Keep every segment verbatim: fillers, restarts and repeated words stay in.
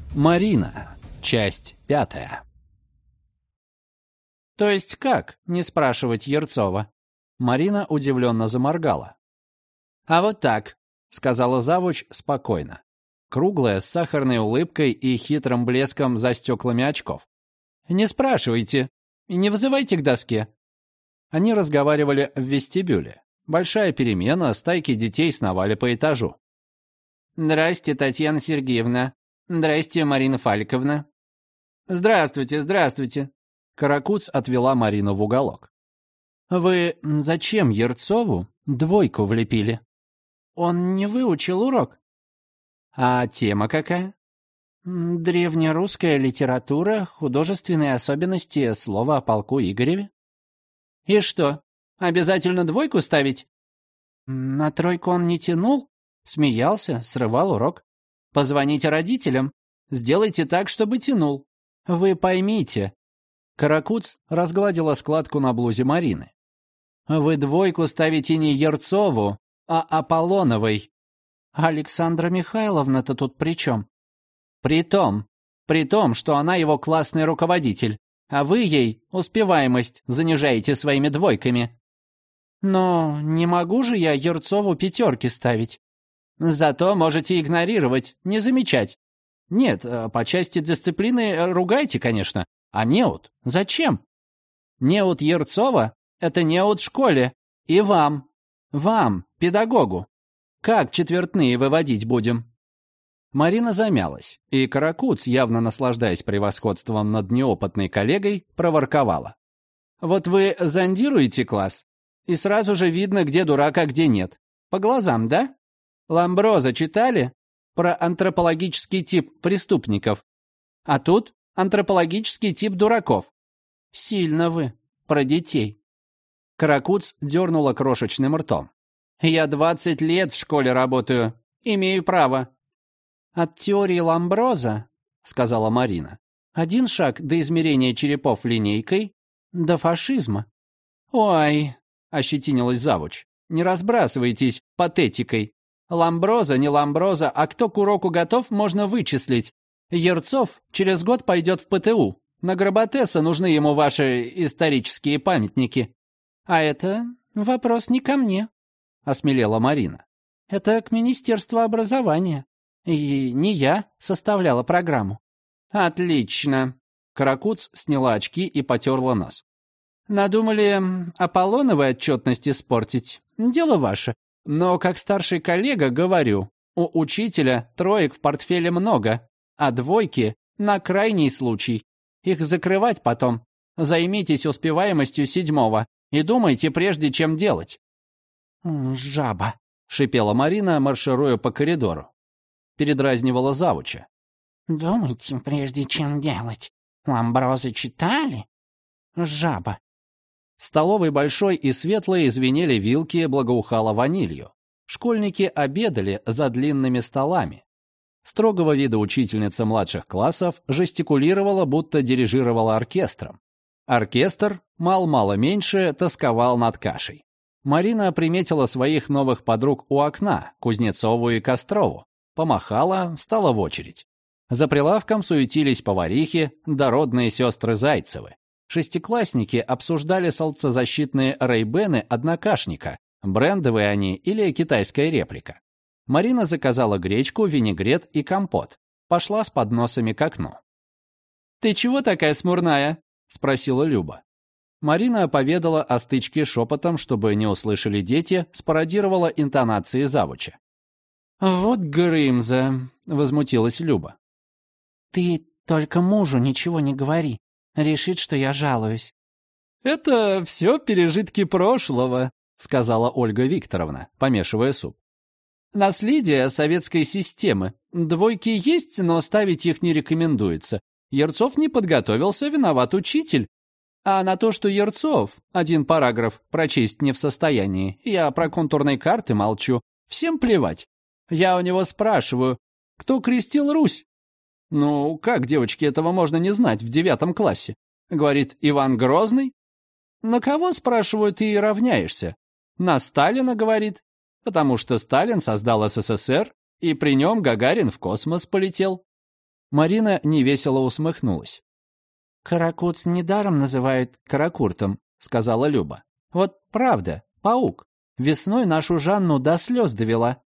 Марина. Часть пятая. «То есть как, не спрашивать Ерцова?» Марина удивленно заморгала. «А вот так», — сказала завуч спокойно, круглая, с сахарной улыбкой и хитрым блеском за стеклами очков. «Не спрашивайте и не вызывайте к доске». Они разговаривали в вестибюле. Большая перемена, стайки детей сновали по этажу. «Здрасте, Татьяна Сергеевна. Здрасте, Марина Фаликовна». «Здравствуйте, здравствуйте». Каракуц отвела Марину в уголок. «Вы зачем Ерцову двойку влепили? Он не выучил урок». «А тема какая?» «Древнерусская литература, художественные особенности слова о полку Игореве». «И что, обязательно двойку ставить?» «На тройку он не тянул, смеялся, срывал урок. Позвоните родителям, сделайте так, чтобы тянул. Вы поймите». Каракуц разгладила складку на блузе Марины. «Вы двойку ставите не Ерцову, а Аполлоновой». «Александра Михайловна-то тут при чем?» «При том, при том, что она его классный руководитель, а вы ей успеваемость занижаете своими двойками». «Но не могу же я Ерцову пятерки ставить». «Зато можете игнорировать, не замечать. Нет, по части дисциплины ругайте, конечно. А неуд зачем? Неуд Ерцова — это неуд школе. И вам, вам, педагогу. Как четвертные выводить будем?» Марина замялась, и Каракуц, явно наслаждаясь превосходством над неопытной коллегой, проворковала. «Вот вы зондируете класс, и сразу же видно, где дурак, а где нет. По глазам, да? Ламброза читали? Про антропологический тип преступников. А тут антропологический тип дураков. Сильно вы про детей». Каракуц дернула крошечным ртом. «Я двадцать лет в школе работаю. Имею право». «От теории Ламброза, — сказала Марина, — один шаг до измерения черепов линейкой, до фашизма». «Ой, — ощетинилась завуч, — не разбрасывайтесь патетикой. Ламброза, не Ламброза, а кто к уроку готов, можно вычислить. Ерцов через год пойдет в ПТУ. На Гработеса нужны ему ваши исторические памятники». «А это вопрос не ко мне», — осмелела Марина. «Это к Министерству образования. И не я составляла программу». «Отлично». Каракуц сняла очки и потерла нос. «Надумали Аполлоновой отчетность испортить. Дело ваше. Но как старший коллега говорю, у учителя троек в портфеле много, а двойки на крайний случай. Их закрывать потом. Займитесь успеваемостью седьмого и думайте, прежде чем делать». «Жаба», — шипела Марина, маршируя по коридору. Передразнивала завуча. «Думайте, прежде чем делать. Ламброзы читали? Жаба». В столовой большой и светлой звенели вилки, благоухало ванилью. Школьники обедали за длинными столами. Строгого вида учительница младших классов жестикулировала, будто дирижировала оркестром. Оркестр, мал-мало меньше, тосковал над кашей. Марина приметила своих новых подруг у окна, Кузнецову и Кострову. Помахала, встала в очередь. За прилавком суетились поварихи, дородные сестры Зайцевы. Шестиклассники обсуждали солнцезащитные рейбены однокашника, брендовые они или китайская реплика. Марина заказала гречку, винегрет и компот. Пошла с подносами к окну. «Ты чего такая смурная?» — спросила Люба. Марина поведала о стычке шепотом, чтобы не услышали дети, спародировала интонации завуча. «Вот Грымза!» — возмутилась Люба. «Ты только мужу ничего не говори. Решит, что я жалуюсь». «Это все пережитки прошлого», — сказала Ольга Викторовна, помешивая суп. «Наследие советской системы. Двойки есть, но ставить их не рекомендуется. Ерцов не подготовился, виноват учитель. А на то, что Ерцов один параграф прочесть не в состоянии, я про контурные карты молчу, всем плевать. Я у него спрашиваю, кто крестил Русь? Ну, как, девочки, этого можно не знать в девятом классе? Говорит, Иван Грозный. На кого, спрашиваю, ты и равняешься? На Сталина, говорит, потому что Сталин создал СССР, и при нем Гагарин в космос полетел. Марина невесело усмехнулась. «Каракуц недаром называют каракуртом», — сказала Люба. «Вот правда, паук. Весной нашу Жанну до слез довела».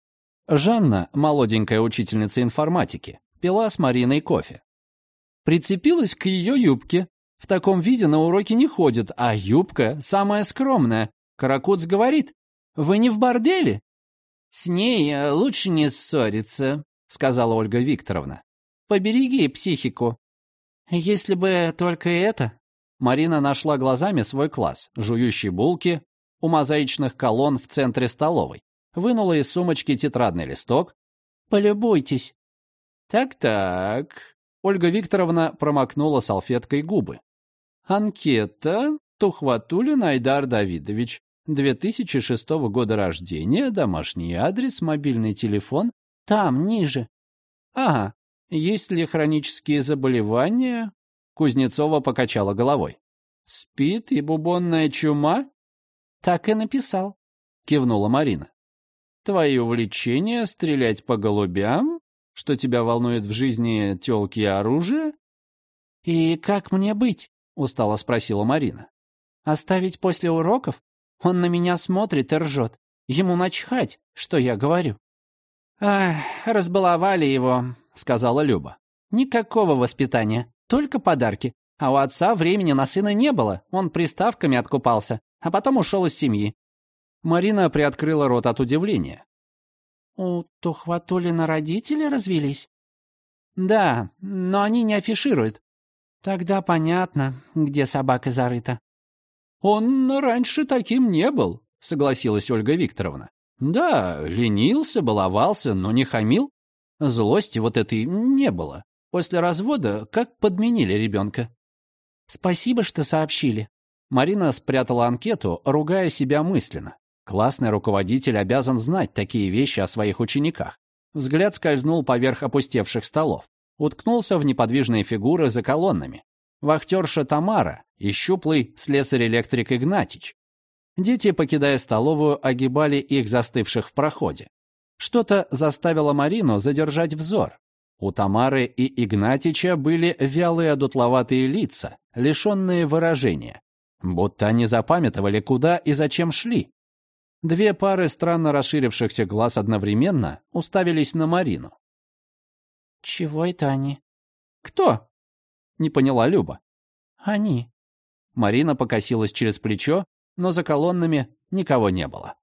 Жанна, молоденькая учительница информатики, пила с Мариной кофе. Прицепилась к ее юбке. В таком виде на уроки не ходит, а юбка самая скромная. Каракуц говорит: «Вы не в борделе?» «С ней лучше не ссориться», — сказала Ольга Викторовна. «Побереги психику». «Если бы только это...» Марина нашла глазами свой класс, жующий булки у мозаичных колонн в центре столовой, вынула из сумочки тетрадный листок. «Полюбуйтесь». «Так-так...» Ольга Викторовна промокнула салфеткой губы. «Анкета. Тухватуллин Айдар Давидович. две тысячи шестого года рождения, домашний адрес, мобильный телефон. Там, ниже». «Ага. Есть ли хронические заболевания?» Кузнецова покачала головой. «Спид и бубонная чума?» «Так и написал», — кивнула Марина. «Твои увлечения — стрелять по голубям? Что тебя волнует в жизни, тёлки и оружие?» «И как мне быть?» — устало спросила Марина. «Оставить после уроков? Он на меня смотрит и ржет. Ему начхать, что я говорю». «Ах, разбаловали его», — сказала Люба. «Никакого воспитания, только подарки. А у отца времени на сына не было, он приставками откупался, а потом ушел из семьи». Марина приоткрыла рот от удивления. «У Тухватуллина родители развелись?» «Да, но они не афишируют». «Тогда понятно, где собака зарыта». «Он раньше таким не был», — согласилась Ольга Викторовна. «Да, ленился, баловался, но не хамил. Злости вот этой не было. После развода как подменили ребенка». «Спасибо, что сообщили». Марина спрятала анкету, ругая себя мысленно. Классный руководитель обязан знать такие вещи о своих учениках. Взгляд скользнул поверх опустевших столов. Уткнулся в неподвижные фигуры за колоннами. Вахтерша Тамара и щуплый слесарь-электрик Игнатич. Дети, покидая столовую, огибали их застывших в проходе. Что-то заставило Марину задержать взор. У Тамары и Игнатича были вялые одутловатые лица, лишенные выражения. Будто они запамятовали, куда и зачем шли. Две пары странно расширившихся глаз одновременно уставились на Марину. «Чего это они?» «Кто?» — не поняла Люба. «Они». Марина покосилась через плечо, но за колоннами никого не было.